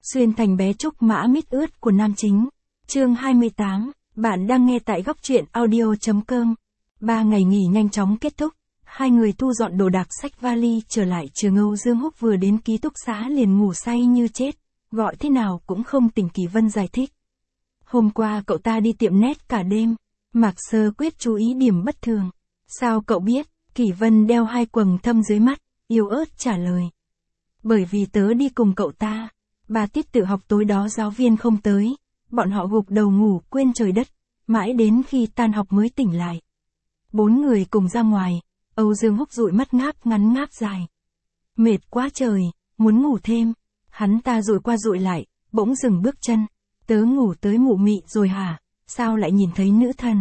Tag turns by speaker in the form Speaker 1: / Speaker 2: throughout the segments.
Speaker 1: Xuyên thành bé trúc mã mít ướt của nam chính. Chương 28, bạn đang nghe tại góc truyện audio.com. 3 ngày nghỉ nhanh chóng kết thúc, hai người thu dọn đồ đạc xách vali trở lại trường. Âu Dương Húc vừa đến ký túc xá liền ngủ say như chết, gọi thế nào cũng không tỉnh. Kỳ Vân giải thích. Hôm qua cậu ta đi tiệm nét cả đêm. Mạc Sơ Quyết chú ý điểm bất thường. Sao cậu biết? Kỳ Vân đeo hai quầng thâm dưới mắt, yếu ớt trả lời. Bởi vì tớ đi cùng cậu ta. 3 tiết tự học tối đó giáo viên không tới, bọn họ gục đầu ngủ quên trời đất, mãi đến khi tan học mới tỉnh lại. 4 người cùng ra ngoài, Âu Dương Húc dụi mắt ngáp ngắn ngáp dài. Mệt quá trời, muốn ngủ thêm. Hắn ta dụi qua dụi lại, bỗng dừng bước chân. Tớ ngủ tới mụ mị rồi hả? Sao lại nhìn thấy nữ thần?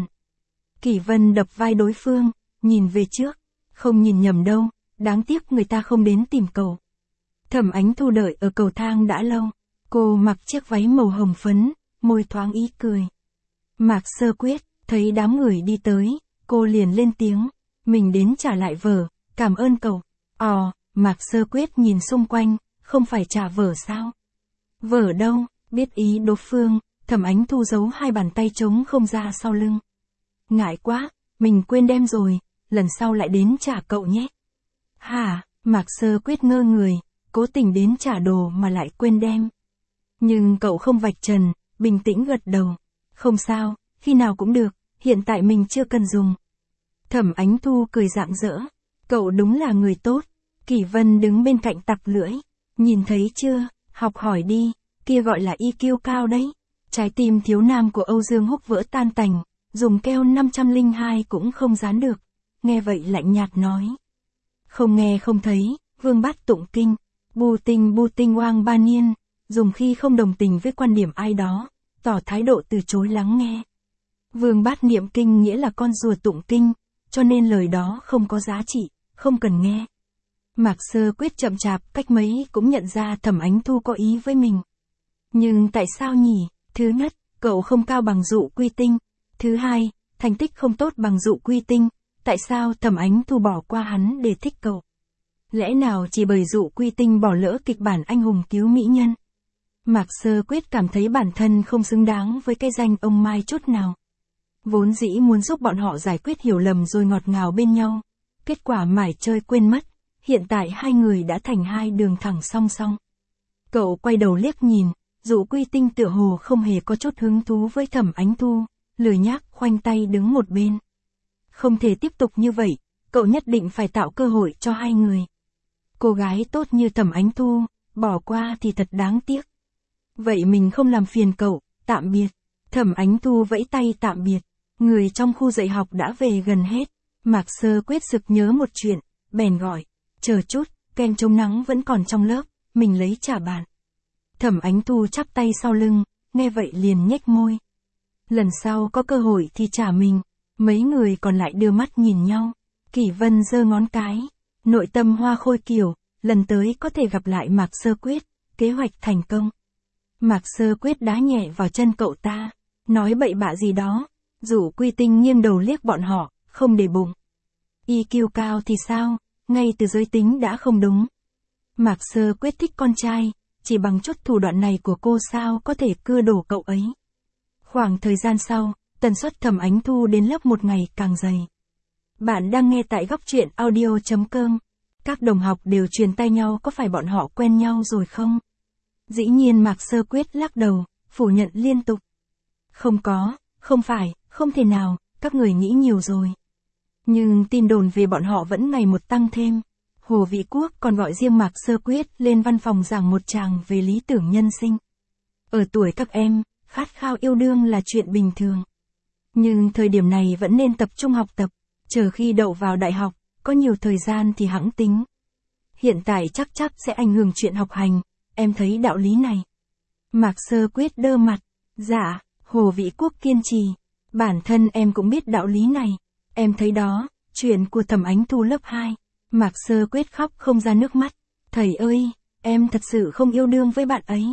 Speaker 1: Kỳ Vân đập vai đối phương, nhìn về trước. Không nhìn nhầm đâu, đáng tiếc người ta không đến tìm cậu. Thẩm Ánh Thu đợi ở cầu thang đã lâu. Cô mặc chiếc váy màu hồng phấn, môi thoáng ý cười. Mạc Sơ Quyết, thấy đám người đi tới, cô liền lên tiếng. Mình đến trả lại vở, cảm ơn cậu. Mạc Sơ Quyết nhìn xung quanh, không phải trả vở sao? Vở đâu, biết ý đối phương, Thẩm Ánh Thu giấu hai bàn tay trống không ra sau lưng. Ngại quá, mình quên đem rồi, lần sau lại đến trả cậu nhé. Hả, Mạc Sơ Quyết ngơ người, cố tình đến trả đồ mà lại quên đem. Nhưng cậu không vạch trần, bình tĩnh gật đầu. Không sao, khi nào cũng được, hiện tại mình chưa cần dùng. Thẩm Ánh Thu cười rạng rỡ. Cậu đúng là người tốt. Kỳ Vân đứng bên cạnh tặc lưỡi. Nhìn thấy chưa, học hỏi đi, kia gọi là IQ cao đấy. Trái tim thiếu nam của Âu Dương Húc vỡ tan tành, dùng keo 502 cũng không dán được. Nghe vậy lạnh nhạt nói. Không nghe không thấy, Vương Bát tụng kinh. Bu tinh oang ba niên, dùng khi không đồng tình với quan điểm ai đó, tỏ thái độ từ chối lắng nghe. Vương Bát niệm kinh nghĩa là con rùa tụng kinh, cho nên lời đó không có giá trị, không cần nghe. Mạc Sơ Quyết chậm chạp cách mấy cũng nhận ra Thẩm Ánh Thu có ý với mình. Nhưng tại sao nhỉ? Thứ nhất, cậu không cao bằng Dụ Quy Tinh. Thứ hai, thành tích không tốt bằng Dụ Quy Tinh. Tại sao Thẩm Ánh Thu bỏ qua hắn để thích cậu? Lẽ nào chỉ bởi Dụ Quy Tinh bỏ lỡ kịch bản anh hùng cứu mỹ nhân? Mạc Sơ Quyết cảm thấy bản thân không xứng đáng với cái danh ông Mai chút nào. Vốn dĩ muốn giúp bọn họ giải quyết hiểu lầm rồi ngọt ngào bên nhau. Kết quả mải chơi quên mất. Hiện tại hai người đã thành hai đường thẳng song song. Cậu quay đầu liếc nhìn, Dụ Quy Tinh tựa hồ không hề có chút hứng thú với Thẩm Ánh Thu, lười nhác khoanh tay đứng một bên. Không thể tiếp tục như vậy, cậu nhất định phải tạo cơ hội cho hai người. Cô gái tốt như Thẩm Ánh Thu, bỏ qua thì thật đáng tiếc. Vậy mình không làm phiền cậu, tạm biệt. Thẩm Ánh Thu vẫy tay tạm biệt. Người trong khu dạy học đã về gần hết. Mạc Sơ Quyết sực nhớ một chuyện, bèn gọi. Chờ chút, kem chống nắng vẫn còn trong lớp, mình lấy trả bạn. Thẩm Ánh Thu chắp tay sau lưng, nghe vậy liền nhếch môi. Lần sau có cơ hội thì trả mình. Mấy người còn lại đưa mắt nhìn nhau. Kỳ Vân giơ ngón cái. Nội tâm hoa khôi kiều, lần tới có thể gặp lại Mạc Sơ Quyết, kế hoạch thành công. Mạc Sơ Quyết đá nhẹ vào chân cậu ta, nói bậy bạ gì đó. Dụ Quy Tinh nghiêng đầu liếc bọn họ, không để bụng. IQ cao thì sao, ngay từ giới tính đã không đúng. Mạc Sơ Quyết thích con trai, chỉ bằng chút thủ đoạn này của cô sao có thể cưa đổ cậu ấy. Khoảng thời gian sau, tần suất Thẩm Ánh Thu đến lớp một ngày càng dày. Bạn đang nghe tại góc truyện audio.com. Các đồng học đều truyền tay nhau có phải bọn họ quen nhau rồi không? Dĩ nhiên Mạc Sơ Quyết lắc đầu, phủ nhận liên tục. Không có, không phải, không thể nào, các người nghĩ nhiều rồi. Nhưng tin đồn về bọn họ vẫn ngày một tăng thêm. Hồ Vĩ Quốc còn gọi riêng Mạc Sơ Quyết lên văn phòng giảng một tràng về lý tưởng nhân sinh. Ở tuổi các em, khát khao yêu đương là chuyện bình thường. Nhưng thời điểm này vẫn nên tập trung học tập, chờ khi đậu vào đại học, có nhiều thời gian thì hẵng tính. Hiện tại chắc sẽ ảnh hưởng chuyện học hành, em thấy đạo lý này. Mạc Sơ Quyết đơ mặt, dạ, Hồ Vĩ Quốc kiên trì, bản thân em cũng biết đạo lý này, em thấy đó, chuyện của Thẩm Ánh Thu lớp 2. Mạc Sơ Quyết khóc không ra nước mắt, thầy ơi, em thật sự không yêu đương với bạn ấy.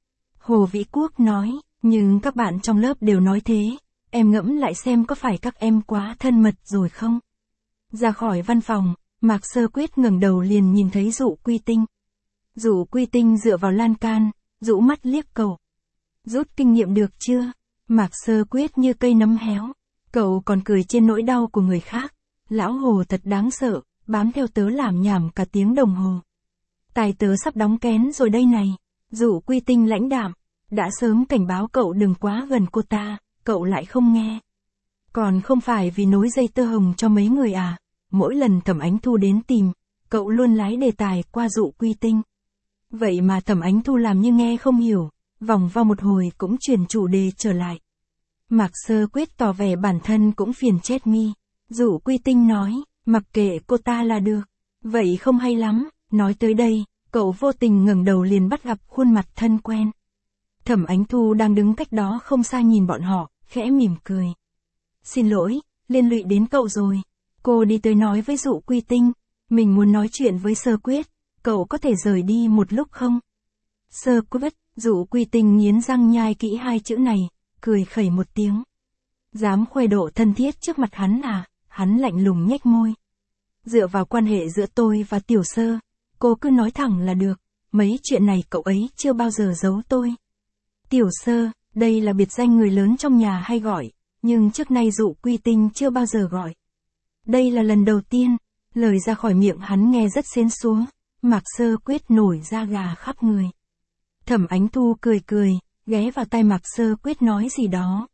Speaker 1: Hồ Vĩ Quốc nói, nhưng các bạn trong lớp đều nói thế, em ngẫm lại xem có phải các em quá thân mật rồi không? Ra khỏi văn phòng, Mạc Sơ Quyết ngẩng đầu liền nhìn thấy Dụ Quy Tinh. Dụ Quy Tinh dựa vào lan can, rũ mắt liếc cậu. Rút kinh nghiệm được chưa? Mạc Sơ Quyết như cây nấm héo. Cậu còn cười trên nỗi đau của người khác. Lão Hồ thật đáng sợ, bám theo tớ làm nhảm cả tiếng đồng hồ. Tài tớ sắp đóng kén rồi đây này. Dụ Quy Tinh lãnh đạm. Đã sớm cảnh báo cậu đừng quá gần cô ta, cậu lại không nghe. Còn không phải vì nối dây tơ hồng cho mấy người à? Mỗi lần Thẩm Ánh Thu đến tìm, cậu luôn lái đề tài qua Dụ Quy Tinh. Vậy mà Thẩm Ánh Thu làm như nghe không hiểu, vòng vo một hồi cũng chuyển chủ đề trở lại. Mạc Sơ Quyết tỏ vẻ bản thân cũng phiền chết mi. Dụ Quy Tinh nói, mặc kệ cô ta là được. Vậy không hay lắm, nói tới đây, cậu vô tình ngẩng đầu liền bắt gặp khuôn mặt thân quen. Thẩm Ánh Thu đang đứng cách đó không xa nhìn bọn họ, khẽ mỉm cười. Xin lỗi, liên lụy đến cậu rồi. Cô đi tới nói với Dụ Quy Tinh, mình muốn nói chuyện với Sơ Quyết, cậu có thể rời đi một lúc không? Sơ Quyết, Dụ Quy Tinh nghiến răng nhai kỹ hai chữ này, cười khẩy một tiếng. Dám khoe độ thân thiết trước mặt hắn à? Hắn lạnh lùng nhếch môi. Dựa vào quan hệ giữa tôi và Tiểu Sơ, cô cứ nói thẳng là được, mấy chuyện này cậu ấy chưa bao giờ giấu tôi. Tiểu Sơ, đây là biệt danh người lớn trong nhà hay gọi, nhưng trước nay Dụ Quy Tinh chưa bao giờ gọi. Đây là lần đầu tiên, lời ra khỏi miệng hắn nghe rất xến xúa, Mạc Sơ Quyết nổi da gà khắp người. Thẩm Ánh Thu cười cười, ghé vào tai Mạc Sơ Quyết nói gì đó.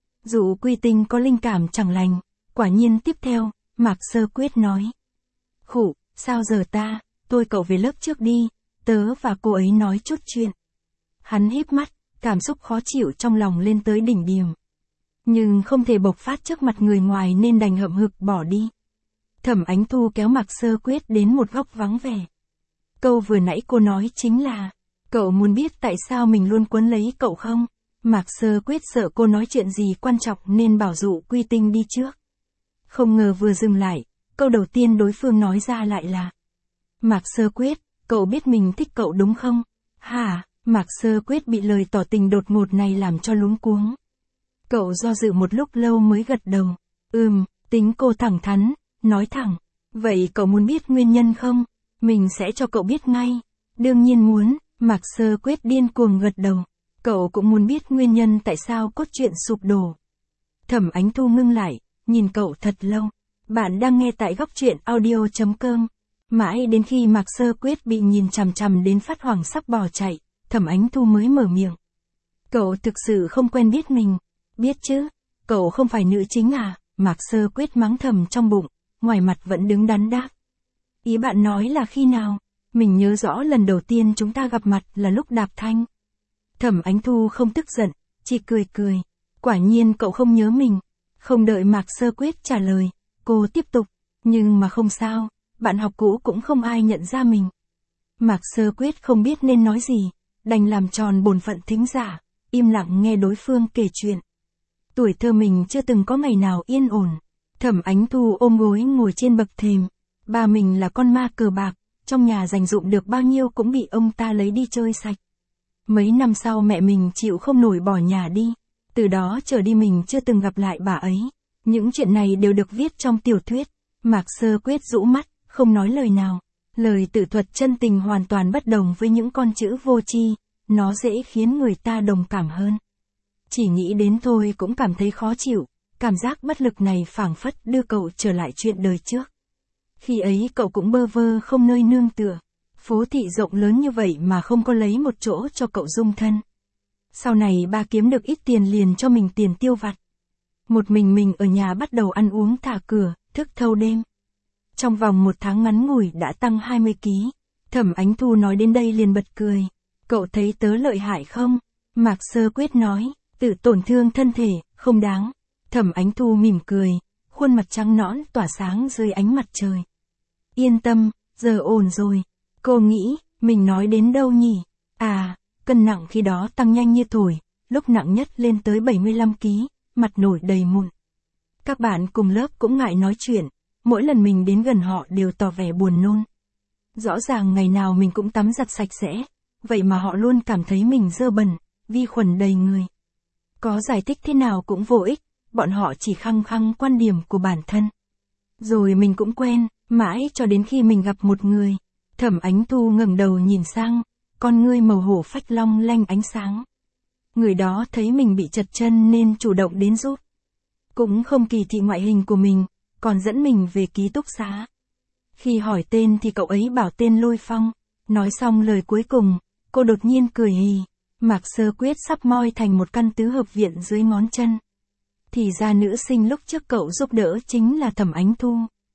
Speaker 1: Dụ Quy Tinh có linh cảm chẳng lành, quả nhiên tiếp theo, Mạc Sơ Quyết nói. Khụ, sao giờ ta, tôi cậu về lớp trước đi, tớ và cô ấy nói chút chuyện. Hắn híp mắt, cảm xúc khó chịu trong lòng lên tới đỉnh điểm. Nhưng không thể bộc phát trước mặt người ngoài nên đành hậm hực bỏ đi. Thẩm Ánh Thu kéo Mạc Sơ Quyết đến một góc vắng vẻ. Câu vừa nãy cô nói chính là, cậu muốn biết tại sao mình luôn quấn lấy cậu không? Mạc Sơ Quyết sợ cô nói chuyện gì quan trọng nên bảo Dụ Quy Tinh đi trước. Không ngờ vừa dừng lại, câu đầu tiên đối phương nói ra lại là, Mạc Sơ Quyết, cậu biết mình thích cậu đúng không? Hả? Mạc Sơ Quyết bị lời tỏ tình đột ngột này làm cho luống cuống. Cậu do dự một lúc lâu mới gật đầu. Tính cô thẳng thắn, nói thẳng. Vậy cậu muốn biết nguyên nhân không? Mình sẽ cho cậu biết ngay. Đương nhiên muốn, Mạc Sơ Quyết điên cuồng gật đầu. Cậu cũng muốn biết nguyên nhân tại sao cốt truyện sụp đổ. Thẩm Ánh Thu ngưng lại, nhìn cậu thật lâu. Bạn đang nghe tại góc truyện audio.com. Mãi đến khi Mạc Sơ Quyết bị nhìn chằm chằm đến phát hoảng sắp bỏ chạy, Thẩm Ánh Thu mới mở miệng. Cậu thực sự không quen biết mình. Biết chứ, cậu không phải nữ chính à? Mạc Sơ Quyết mắng thầm trong bụng, ngoài mặt vẫn đứng đắn đáp. Ý bạn nói là khi nào? Mình nhớ rõ lần đầu tiên chúng ta gặp mặt là lúc đạp thanh. Thẩm Ánh Thu không tức giận, chỉ cười cười. Quả nhiên cậu không nhớ mình. Không đợi Mạc Sơ Quyết trả lời, cô tiếp tục. Nhưng mà không sao, bạn học cũ cũng không ai nhận ra mình. Mạc Sơ Quyết không biết nên nói gì, đành làm tròn bổn phận thính giả, im lặng nghe đối phương kể chuyện. Tuổi thơ mình chưa từng có ngày nào yên ổn. Thẩm Ánh Thu ôm gối ngồi trên bậc thềm. Ba mình là con ma cờ bạc, trong nhà dành dụm được bao nhiêu cũng bị ông ta lấy đi chơi sạch. Mấy năm sau mẹ mình chịu không nổi bỏ nhà đi. Từ đó trở đi mình chưa từng gặp lại bà ấy. Những chuyện này đều được viết trong tiểu thuyết. Mạc Sơ Quyết rũ mắt, không nói lời nào. Lời tự thuật chân tình hoàn toàn bất đồng với những con chữ vô tri. Nó dễ khiến người ta đồng cảm hơn. Chỉ nghĩ đến thôi cũng cảm thấy khó chịu. Cảm giác bất lực này phảng phất đưa cậu trở lại chuyện đời trước. Khi ấy cậu cũng bơ vơ không nơi nương tựa. Phố thị rộng lớn như vậy mà không có lấy một chỗ cho cậu dung thân. Sau này ba kiếm được ít tiền liền cho mình tiền tiêu vặt. Một mình ở nhà bắt đầu ăn uống thả cửa, thức thâu đêm. Trong vòng 1 tháng ngắn ngủi đã tăng 20 kg. Thẩm Ánh Thu nói đến đây liền bật cười. Cậu thấy tớ lợi hại không? Mạc Sơ Quyết nói, tự tổn thương thân thể, không đáng. Thẩm Ánh Thu mỉm cười, khuôn mặt trắng nõn tỏa sáng dưới ánh mặt trời. Yên tâm, giờ ổn rồi. Cô nghĩ, mình nói đến đâu nhỉ? À, cân nặng khi đó tăng nhanh như thổi, lúc nặng nhất lên tới 75 kg, mặt nổi đầy mụn. Các bạn cùng lớp cũng ngại nói chuyện, mỗi lần mình đến gần họ đều tỏ vẻ buồn nôn. Rõ ràng ngày nào mình cũng tắm giặt sạch sẽ, vậy mà họ luôn cảm thấy mình dơ bẩn, vi khuẩn đầy người. Có giải thích thế nào cũng vô ích, bọn họ chỉ khăng khăng quan điểm của bản thân. Rồi mình cũng quen, mãi cho đến khi mình gặp một người. Thẩm Ánh Thu ngẩng đầu nhìn sang, con ngươi màu hổ phách long lanh ánh sáng. Người đó thấy mình bị trật chân nên chủ động đến giúp. Cũng không kỳ thị ngoại hình của mình, còn dẫn mình về ký túc xá. Khi hỏi tên thì cậu ấy bảo tên Lôi Phong. Nói xong lời cuối cùng, cô đột nhiên cười hì. Mạc Sơ Quyết sắp moi thành một căn tứ hợp viện dưới ngón chân. Thì ra nữ sinh lúc trước cậu giúp đỡ chính là Thẩm Ánh Thu.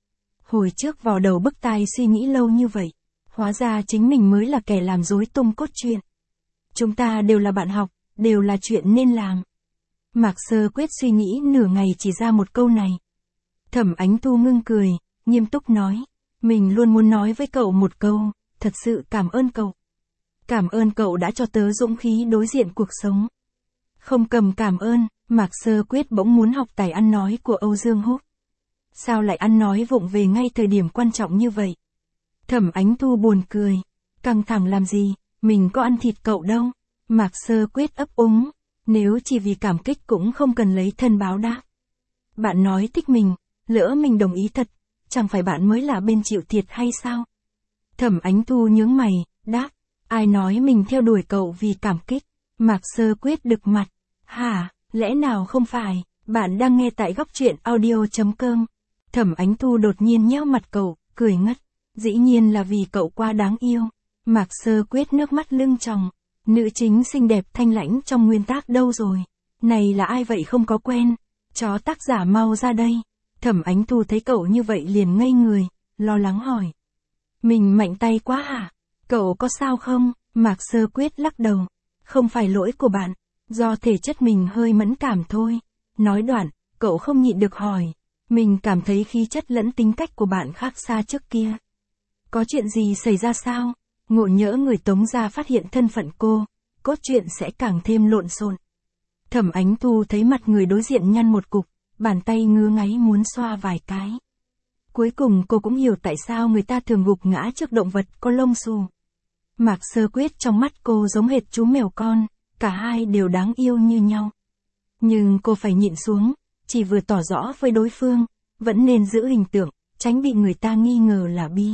Speaker 1: Hồi trước vò đầu bức tai suy nghĩ lâu như vậy, hóa ra chính mình mới là kẻ làm rối tung cốt truyện. Chúng ta đều là bạn học, đều là chuyện nên làm. Mạc Sơ Quyết suy nghĩ nửa ngày chỉ ra một câu này. Thẩm Ánh Thu ngưng cười, nghiêm túc nói, mình luôn muốn nói với cậu một câu, thật sự cảm ơn cậu. Cảm ơn cậu đã cho tớ dũng khí đối diện cuộc sống. Không cầm cảm ơn, Mạc Sơ Quyết bỗng muốn học tài ăn nói của Âu Dương Húc. Sao lại ăn nói vụng về ngay thời điểm quan trọng như vậy? Thẩm Ánh Thu buồn cười, căng thẳng làm gì, mình có ăn thịt cậu đâu. Mạc Sơ Quyết ấp úng, nếu chỉ vì cảm kích cũng không cần lấy thân báo đáp. Bạn nói thích mình, lỡ mình đồng ý thật, chẳng phải bạn mới là bên chịu thiệt hay sao? Thẩm Ánh Thu nhướng mày, đáp, ai nói mình theo đuổi cậu vì cảm kích? Mạc Sơ Quyết đực mặt, hả, lẽ nào không phải, bạn đang nghe tại góc truyện audio.com. Thẩm Ánh Thu đột nhiên nhéo mặt cậu, cười ngất, dĩ nhiên là vì cậu quá đáng yêu. Mạc Sơ Quyết nước mắt lưng tròng, nữ chính xinh đẹp thanh lãnh trong nguyên tác đâu rồi? Này là ai vậy không có quen? Chó tác giả mau ra đây. Thẩm Ánh Thu thấy cậu như vậy liền ngây người, lo lắng hỏi. Mình mạnh tay quá hả? Cậu có sao không? Mạc Sơ Quyết lắc đầu. Không phải lỗi của bạn, do thể chất mình hơi mẫn cảm thôi. Nói đoạn, cậu không nhịn được hỏi. Mình cảm thấy khí chất lẫn tính cách của bạn khác xa trước kia. Có chuyện gì xảy ra sao? Ngộ nhỡ người Tống gia phát hiện thân phận cô, cốt truyện sẽ càng thêm lộn xộn. Thẩm Ánh Thu thấy mặt người đối diện nhăn một cục, bàn tay ngứa ngáy muốn xoa vài cái. Cuối cùng cô cũng hiểu tại sao người ta thường gục ngã trước động vật có lông xù. Mạc Sơ Quyết trong mắt cô giống hệt chú mèo con, cả hai đều đáng yêu như nhau. Nhưng cô phải nhịn xuống, chỉ vừa tỏ rõ với đối phương, vẫn nên giữ hình tượng, tránh bị người ta nghi ngờ là bi.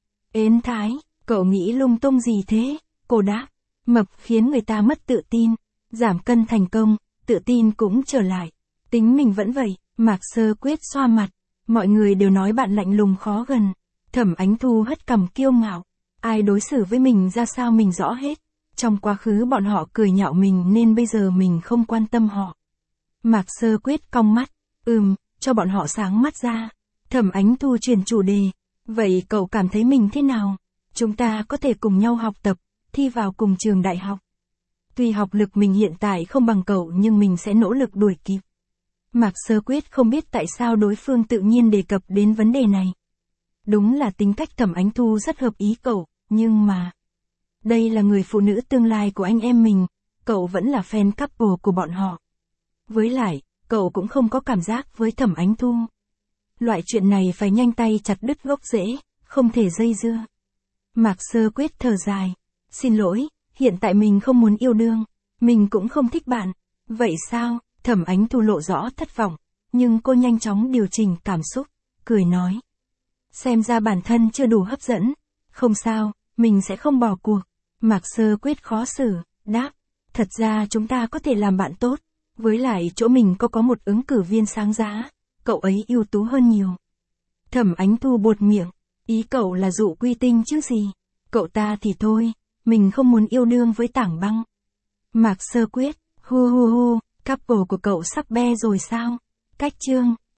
Speaker 1: Ến Thái, cậu nghĩ lung tung gì thế? Cô đáp, mập khiến người ta mất tự tin, giảm cân thành công, tự tin cũng trở lại. Tính mình vẫn vậy, Mạc Sơ Quyết xoa mặt, mọi người đều nói bạn lạnh lùng khó gần. Thẩm Ánh Thu hất cằm kiêu ngạo, ai đối xử với mình ra sao mình rõ hết. Trong quá khứ bọn họ cười nhạo mình nên bây giờ mình không quan tâm họ. Mạc Sơ Quyết cong mắt, cho bọn họ sáng mắt ra. Thẩm Ánh Thu chuyển chủ đề, vậy cậu cảm thấy mình thế nào? Chúng ta có thể cùng nhau học tập, thi vào cùng trường đại học. Tuy học lực mình hiện tại không bằng cậu nhưng mình sẽ nỗ lực đuổi kịp. Mạc Sơ Quyết không biết tại sao đối phương tự nhiên đề cập đến vấn đề này. Đúng là tính cách Thẩm Ánh Thu rất hợp ý cậu, nhưng mà... Đây là người phụ nữ tương lai của anh em mình, cậu vẫn là fan couple của bọn họ. Với lại, cậu cũng không có cảm giác với Thẩm Ánh Thu. Loại chuyện này phải nhanh tay chặt đứt gốc rễ, không thể dây dưa. Mạc Sơ Quyết thở dài. Xin lỗi, hiện tại mình không muốn yêu đương. Mình cũng không thích bạn. Vậy sao? Thẩm Ánh Thu lộ rõ thất vọng. Nhưng cô nhanh chóng điều chỉnh cảm xúc, cười nói. Xem ra bản thân chưa đủ hấp dẫn. Không sao, mình sẽ không bỏ cuộc. Mạc Sơ Quyết khó xử, đáp. Thật ra chúng ta có thể làm bạn tốt. Với lại chỗ mình có một ứng cử viên sáng giá. Cậu ấy ưu tú hơn nhiều. Thẩm Ánh Thu buột miệng. Ý cậu là Dụ Quy Tinh chứ gì? Cậu ta thì thôi, mình không muốn yêu đương với Tảng Băng. Mạc Sơ Quyết, couple của cậu sắp be rồi sao? Cách chương